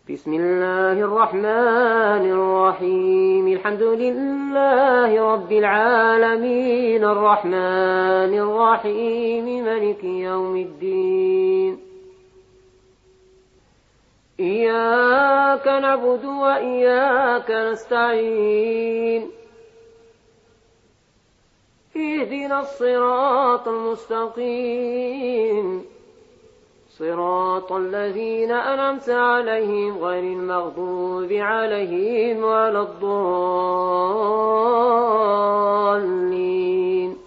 بسم الله الرحمن الرحيم. الحمد لله رب العالمين الرحمن الرحيم مالك يوم الدين. إياك نعبد وإياك نستعين. اهدنا الصراط المستقيم صراط الذين أنعمت عليهم غير المغضوب عليهم ولا الضالين.